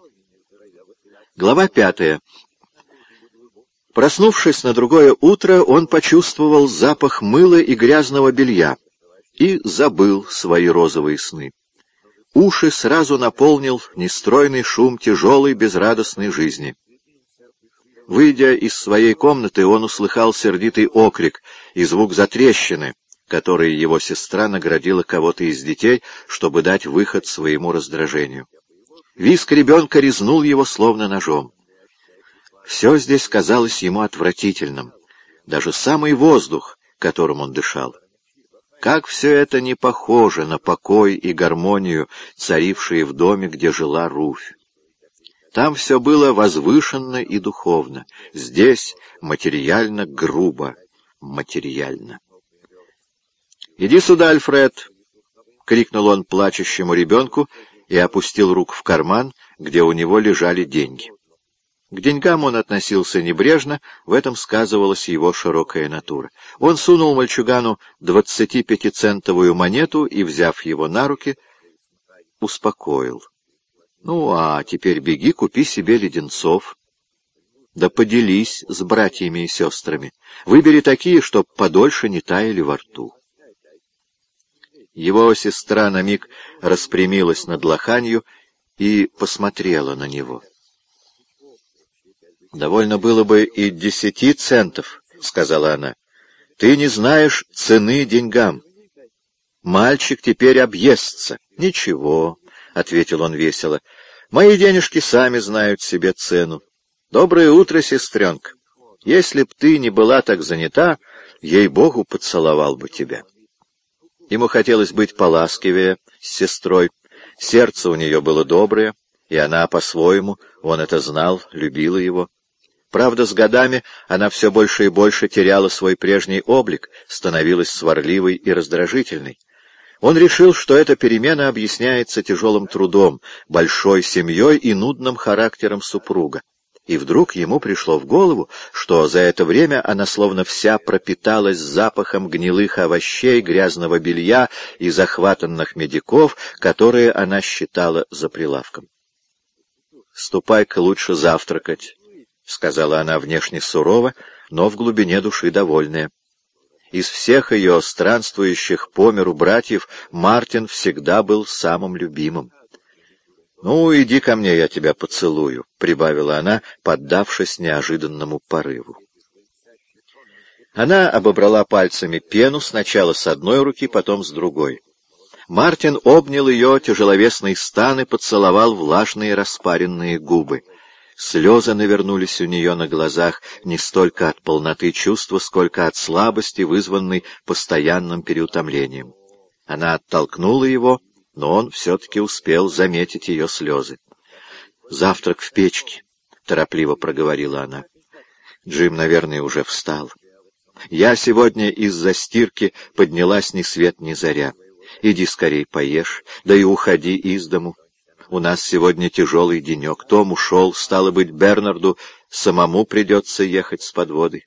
Глава 5. Проснувшись на другое утро, он почувствовал запах мыла и грязного белья и забыл свои розовые сны. Уши сразу наполнил нестройный шум тяжелой безрадостной жизни. Выйдя из своей комнаты, он услыхал сердитый окрик и звук затрещины, которой его сестра наградила кого-то из детей, чтобы дать выход своему раздражению. Визг ребенка резнул его словно ножом. Все здесь казалось ему отвратительным, даже самый воздух, которым он дышал. Как все это не похоже на покой и гармонию, царившие в доме, где жила Руфь. Там все было возвышенно и духовно, здесь материально грубо, материально. «Иди сюда, Альфред!» — крикнул он плачущему ребенку и опустил руку в карман, где у него лежали деньги. К деньгам он относился небрежно, в этом сказывалась его широкая натура. Он сунул мальчугану 25-центовую монету и, взяв его на руки, успокоил. «Ну, а теперь беги, купи себе леденцов. Да поделись с братьями и сестрами. Выбери такие, чтоб подольше не таяли во рту». Его сестра на миг распрямилась над лоханью и посмотрела на него. «Довольно было бы и 10 центов», — сказала она. «Ты не знаешь цены деньгам. Мальчик теперь объестся». «Ничего», — ответил он весело, — «мои денежки сами знают себе цену. Доброе утро, сестренка. Если б ты не была так занята, ей-богу, поцеловал бы тебя». Ему хотелось быть поласкивее с сестрой. Сердце у нее было доброе, и она по-своему, он это знал, любила его. Правда, с годами она все больше и больше теряла свой прежний облик, становилась сварливой и раздражительной. Он решил, что эта перемена объясняется тяжелым трудом, большой семьей и нудным характером супруга. И вдруг ему пришло в голову, что за это время она словно вся пропиталась запахом гнилых овощей, грязного белья и захватанных медиков, которые она считала за прилавком. «Ступай-ка лучше завтракать», — сказала она внешне сурово, но в глубине души довольная. Из всех ее странствующих по миру братьев Мартин всегда был самым любимым. «Ну, иди ко мне, я тебя поцелую», — прибавила она, поддавшись неожиданному порыву. Она обобрала пальцами пену сначала с одной руки, потом с другой. Мартин обнял ее тяжеловесный стан и поцеловал влажные распаренные губы. Слезы навернулись у нее на глазах не столько от полноты чувства, сколько от слабости, вызванной постоянным переутомлением. Она оттолкнула его, но он все-таки успел заметить ее слезы. «Завтрак в печке», — торопливо проговорила она. «Джим, наверное, уже встал. Я сегодня из-за стирки поднялась ни свет ни заря. Иди скорей поешь, да и уходи из дому. У нас сегодня тяжелый денек. Том ушел, стало быть, Бернарду самому придется ехать с подводой».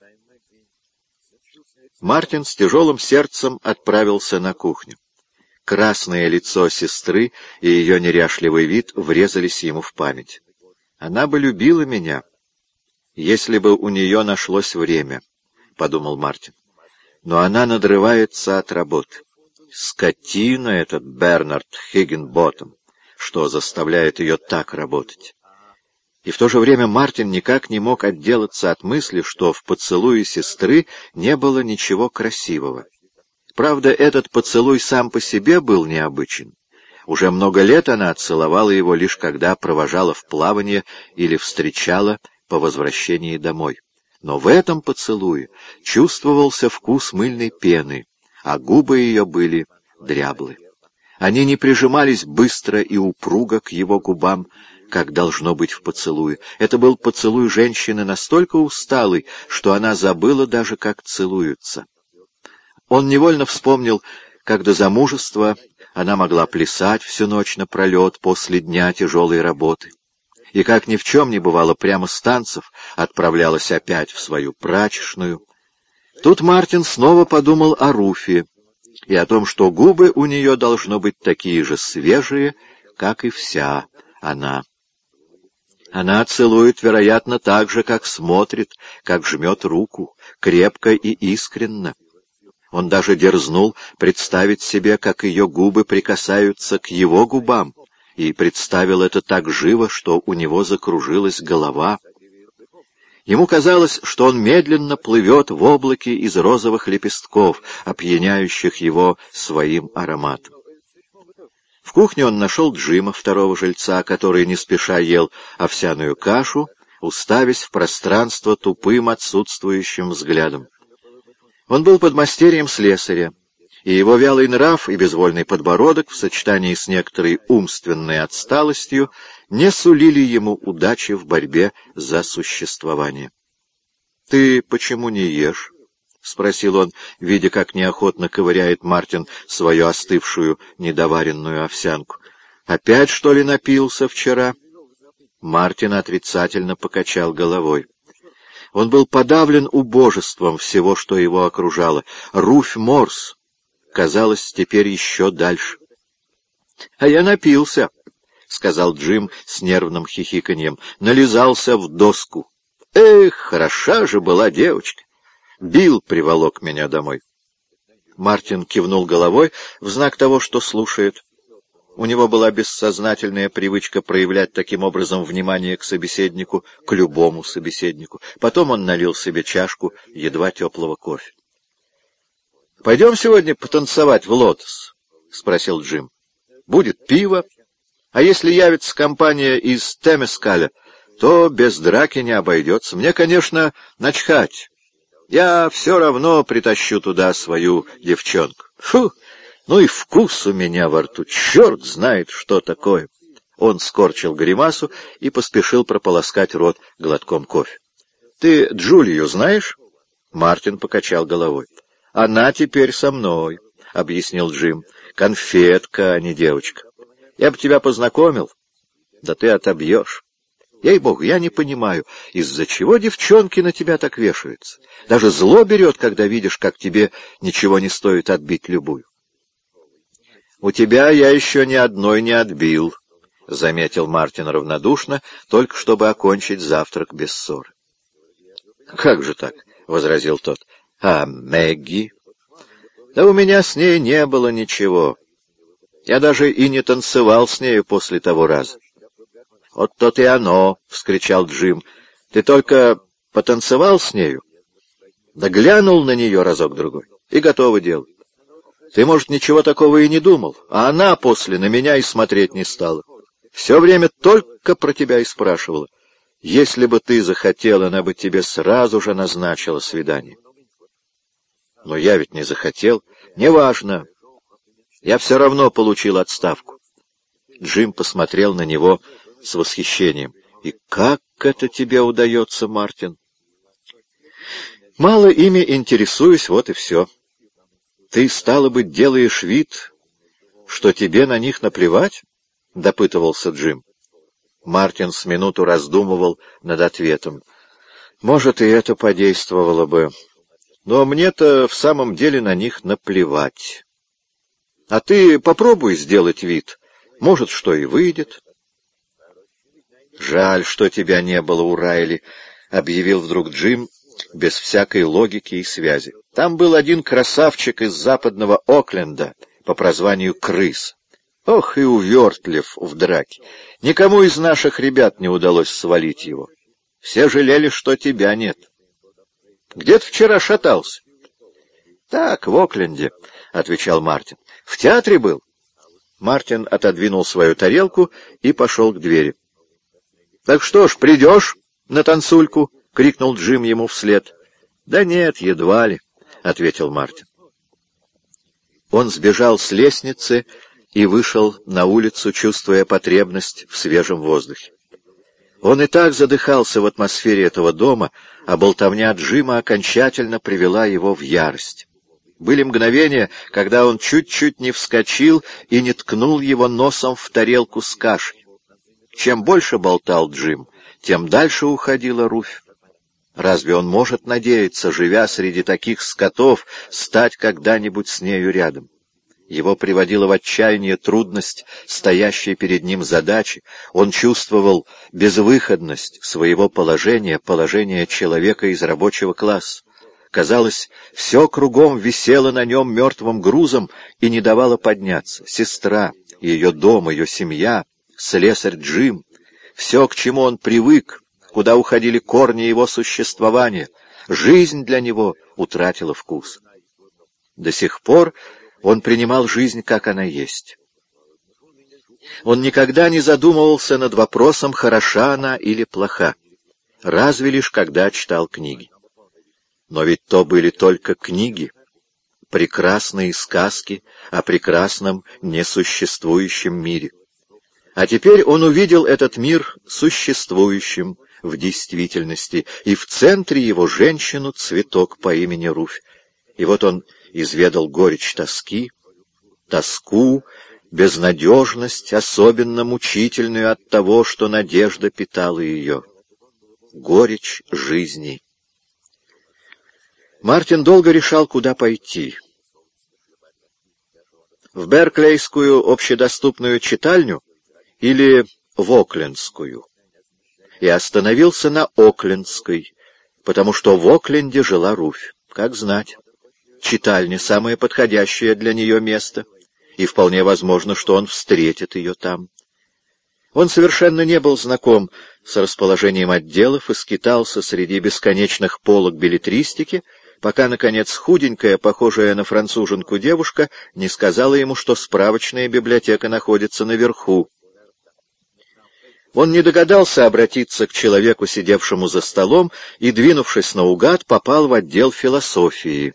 Мартин с тяжелым сердцем отправился на кухню. Красное лицо сестры и ее неряшливый вид врезались ему в память. «Она бы любила меня, если бы у нее нашлось время», — подумал Мартин. «Но она надрывается от работы. Скотина этот Бернард Хиггинботтем, что заставляет ее так работать». И в то же время Мартин никак не мог отделаться от мысли, что в поцелуе сестры не было ничего красивого. Правда, этот поцелуй сам по себе был необычен. Уже много лет она целовала его лишь когда провожала в плавание или встречала по возвращении домой. Но в этом поцелуе чувствовался вкус мыльной пены, а губы ее были дряблы. Они не прижимались быстро и упруго к его губам, как должно быть в поцелуе. Это был поцелуй женщины настолько усталой, что она забыла даже, как целуются. Он невольно вспомнил, как до замужества она могла плясать всю ночь напролет после дня тяжелой работы, и как ни в чем не бывало прямо с танцев отправлялась опять в свою прачечную. Тут Мартин снова подумал о Руфи и о том, что губы у нее должно быть такие же свежие, как и вся она. Она целует, вероятно, так же, как смотрит, как жмет руку, крепко и искренно. Он даже дерзнул представить себе, как ее губы прикасаются к его губам, и представил это так живо, что у него закружилась голова. Ему казалось, что он медленно плывет в облаке из розовых лепестков, опьяняющих его своим ароматом. В кухне он нашел Джима, второго жильца, который не спеша ел овсяную кашу, уставясь в пространство тупым отсутствующим взглядом. Он был подмастерьем слесаря, и его вялый нрав и безвольный подбородок в сочетании с некоторой умственной отсталостью не сулили ему удачи в борьбе за существование. — Ты почему не ешь? — спросил он, видя, как неохотно ковыряет Мартин свою остывшую недоваренную овсянку. — Опять, что ли, напился вчера? Мартин отрицательно покачал головой. Он был подавлен убожеством всего, что его окружало. Руфь Морс казалось теперь еще дальше. — А я напился, — сказал Джим с нервным хихиканьем, — нализался в доску. Эх, хороша же была девочка! Билл приволок меня домой. Мартин кивнул головой в знак того, что слушает. У него была бессознательная привычка проявлять таким образом внимание к собеседнику, к любому собеседнику. Потом он налил себе чашку едва теплого кофе. — Пойдем сегодня потанцевать в «Лотос», — спросил Джим. — Будет пиво, а если явится компания из Темескаля, то без драки не обойдется. Мне, конечно, начхать. Я все равно притащу туда свою девчонку. Фу! Ну и вкус у меня во рту, черт знает, что такое. Он скорчил гримасу и поспешил прополоскать рот глотком кофе. — Ты Джулию знаешь? Мартин покачал головой. — Она теперь со мной, — объяснил Джим. — Конфетка, а не девочка. Я бы тебя познакомил. Да ты отобьешь. Ей-богу, я не понимаю, из-за чего девчонки на тебя так вешаются. Даже зло берет, когда видишь, как тебе ничего не стоит отбить любую. — У тебя я еще ни одной не отбил, — заметил Мартин равнодушно, только чтобы окончить завтрак без ссоры. — Как же так? — возразил тот. — А Мэгги? — Да у меня с ней не было ничего. Я даже и не танцевал с нею после того раза. — Вот то-то и оно, — вскричал Джим. — Ты только потанцевал с нею? Да глянул на нее разок-другой, и готово дело. Ты, может, ничего такого и не думал, а она после на меня и смотреть не стала. Все время только про тебя и спрашивала. Если бы ты захотел, она бы тебе сразу же назначила свидание. Но я ведь не захотел. Неважно. Я все равно получил отставку. Джим посмотрел на него с восхищением. И как это тебе удается, Мартин? Мало ими интересуюсь, вот и все. Ты, стало быть, делаешь вид, что тебе на них наплевать? — допытывался Джим. Мартин с минуту раздумывал над ответом. Может, и это подействовало бы. Но мне-то в самом деле на них наплевать. А ты попробуй сделать вид. Может, что и выйдет. Жаль, что тебя не было у Райли, — объявил вдруг Джим без всякой логики и связи. Там был один красавчик из западного Окленда по прозванию Крыс. Ох, и увертлив в драке. Никому из наших ребят не удалось свалить его. Все жалели, что тебя нет. Где ты вчера шатался? — Так, в Окленде, — отвечал Мартин. — В театре был? Мартин отодвинул свою тарелку и пошел к двери. — Так что ж, придешь на танцульку? — крикнул Джим ему вслед. — Да нет, едва ли, — ответил Мартин. Он сбежал с лестницы и вышел на улицу, чувствуя потребность в свежем воздухе. Он и так задыхался в атмосфере этого дома, а болтовня Джима окончательно привела его в ярость. Были мгновения, когда он чуть-чуть не вскочил и не ткнул его носом в тарелку с кашей. Чем больше болтал Джим, тем дальше уходила Руфь. Разве он может надеяться, живя среди таких скотов, стать когда-нибудь с нею рядом? Его приводила в отчаяние трудность стоящей перед ним задачи. Он чувствовал безвыходность своего положения, положения человека из рабочего класса. Казалось, все кругом висело на нем мертвым грузом и не давало подняться. Сестра, ее дом, ее семья, слесарь Джим, все, к чему он привык, куда уходили корни его существования, жизнь для него утратила вкус. До сих пор он принимал жизнь, как она есть. Он никогда не задумывался над вопросом, хороша она или плоха, разве лишь когда читал книги. Но ведь то были только книги, прекрасные сказки о прекрасном несуществующем мире. А теперь он увидел этот мир существующим в действительности, и в центре его женщину-цветок по имени Руфь. И вот он изведал горечь тоски, тоску, безнадежность, особенно мучительную от того, что надежда питала ее. Горечь жизни. Мартин долго решал, куда пойти. В Берклейскую общедоступную читальню или в Оклендскую. И остановился на Оклендской, потому что в Окленде жила Руфь. Как знать, читальня — самое подходящее для нее место, и вполне возможно, что он встретит ее там. Он совершенно не был знаком с расположением отделов и скитался среди бесконечных полок беллетристики, пока, наконец, худенькая, похожая на француженку девушка не сказала ему, что справочная библиотека находится наверху. Он не догадался обратиться к человеку, сидевшему за столом, и, двинувшись наугад, попал в отдел философии.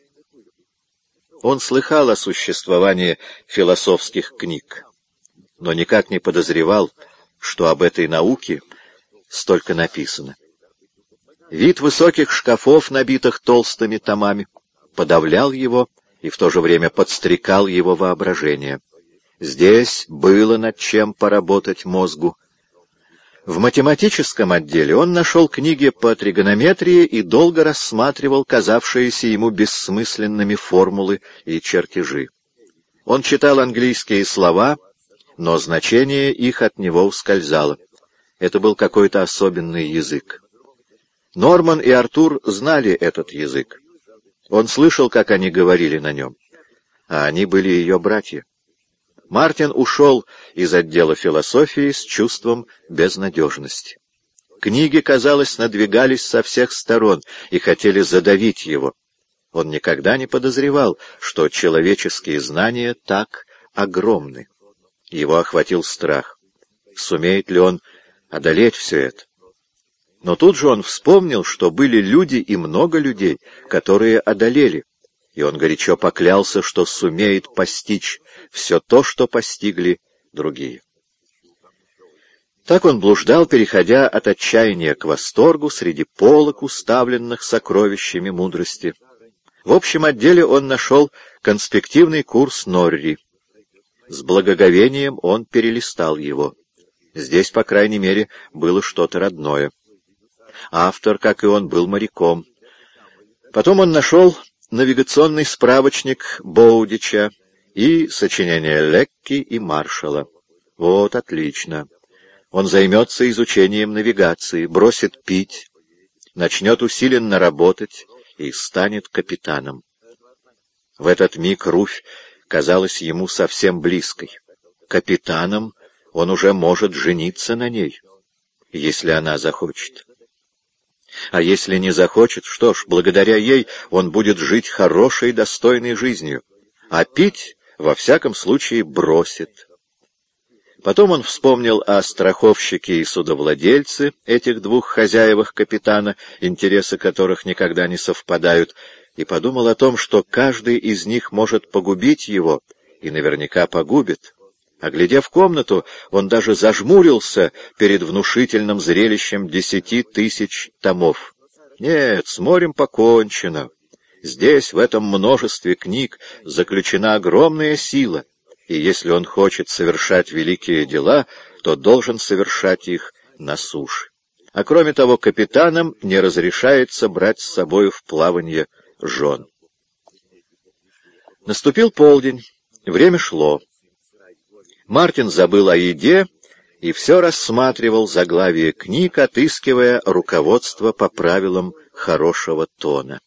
Он слыхал о существовании философских книг, но никак не подозревал, что об этой науке столько написано. Вид высоких шкафов, набитых толстыми томами, подавлял его и в то же время подстрекал его воображение. Здесь было над чем поработать мозгу. В математическом отделе он нашел книги по тригонометрии и долго рассматривал казавшиеся ему бессмысленными формулы и чертежи. Он читал английские слова, но значение их от него ускользало. Это был какой-то особенный язык. Норман и Артур знали этот язык. Он слышал, как они говорили на нем, а они были ее братья. Мартин ушел из отдела философии с чувством безнадежности. Книги, казалось, надвигались со всех сторон и хотели задавить его. Он никогда не подозревал, что человеческие знания так огромны. Его охватил страх. Сумеет ли он одолеть все это? Но тут же он вспомнил, что были люди и много людей, которые одолели, и он горячо поклялся, что сумеет постичь все то, что постигли другие. Так он блуждал, переходя от отчаяния к восторгу среди полок, уставленных сокровищами мудрости. В общем отделе он нашел конспективный курс Норри. С благоговением он перелистал его. Здесь, по крайней мере, было что-то родное. Автор, как и он, был моряком. Потом он нашел навигационный справочник Боудича и сочинения Лекки и Маршалла. Вот, отлично. Он займется изучением навигации, бросит пить, начнет усиленно работать и станет капитаном. В этот миг Руфь казалась ему совсем близкой. Капитаном он уже может жениться на ней, если она захочет. А если не захочет, что ж, благодаря ей он будет жить хорошей, достойной жизнью, а пить, во всяком случае, бросит. Потом он вспомнил о страховщике и судовладельце, этих двух хозяевах капитана, интересы которых никогда не совпадают, и подумал о том, что каждый из них может погубить его, и наверняка погубит. Оглядев комнату, он даже зажмурился перед внушительным зрелищем 10 тысяч томов. Нет, с морем покончено. Здесь, в этом множестве книг, заключена огромная сила, и если он хочет совершать великие дела, то должен совершать их на суше. А кроме того, капитанам не разрешается брать с собой в плаванье жен. Наступил полдень. Время шло. Мартин забыл о еде и все рассматривал заглавие книг, отыскивая руководство по правилам хорошего тона.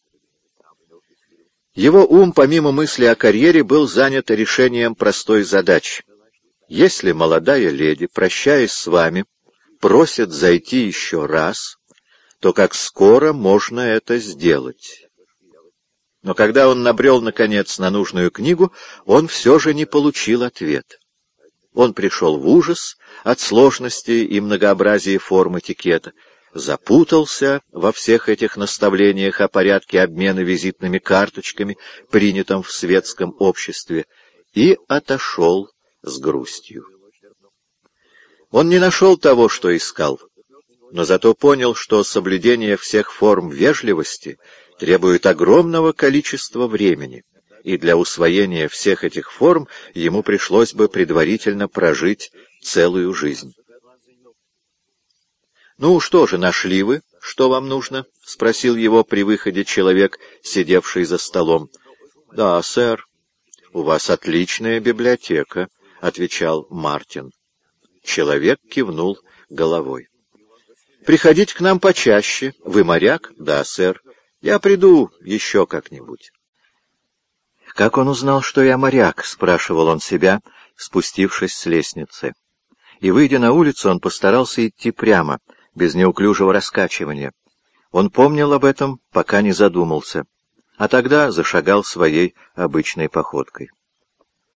Его ум, помимо мысли о карьере, был занят решением простой задачи. Если молодая леди, прощаясь с вами, просит зайти еще раз, то как скоро можно это сделать? Но когда он набрел, наконец, на нужную книгу, он все же не получил ответ. Он пришел в ужас от сложности и многообразия форм этикета, запутался во всех этих наставлениях о порядке обмена визитными карточками, принятом в светском обществе, и отошел с грустью. Он не нашел того, что искал, но зато понял, что соблюдение всех форм вежливости требует огромного количества времени, и для усвоения всех этих форм ему пришлось бы предварительно прожить целую жизнь. «Ну что же, нашли вы, что вам нужно?» — спросил его при выходе человек, сидевший за столом. «Да, сэр, у вас отличная библиотека», — отвечал Мартин. Человек кивнул головой. «Приходите к нам почаще. Вы моряк?» «Да, сэр. Я приду еще как-нибудь». «Как он узнал, что я моряк?» — спрашивал он себя, спустившись с лестницы. И, выйдя на улицу, он постарался идти прямо, без неуклюжего раскачивания. Он помнил об этом, пока не задумался, а тогда зашагал своей обычной походкой.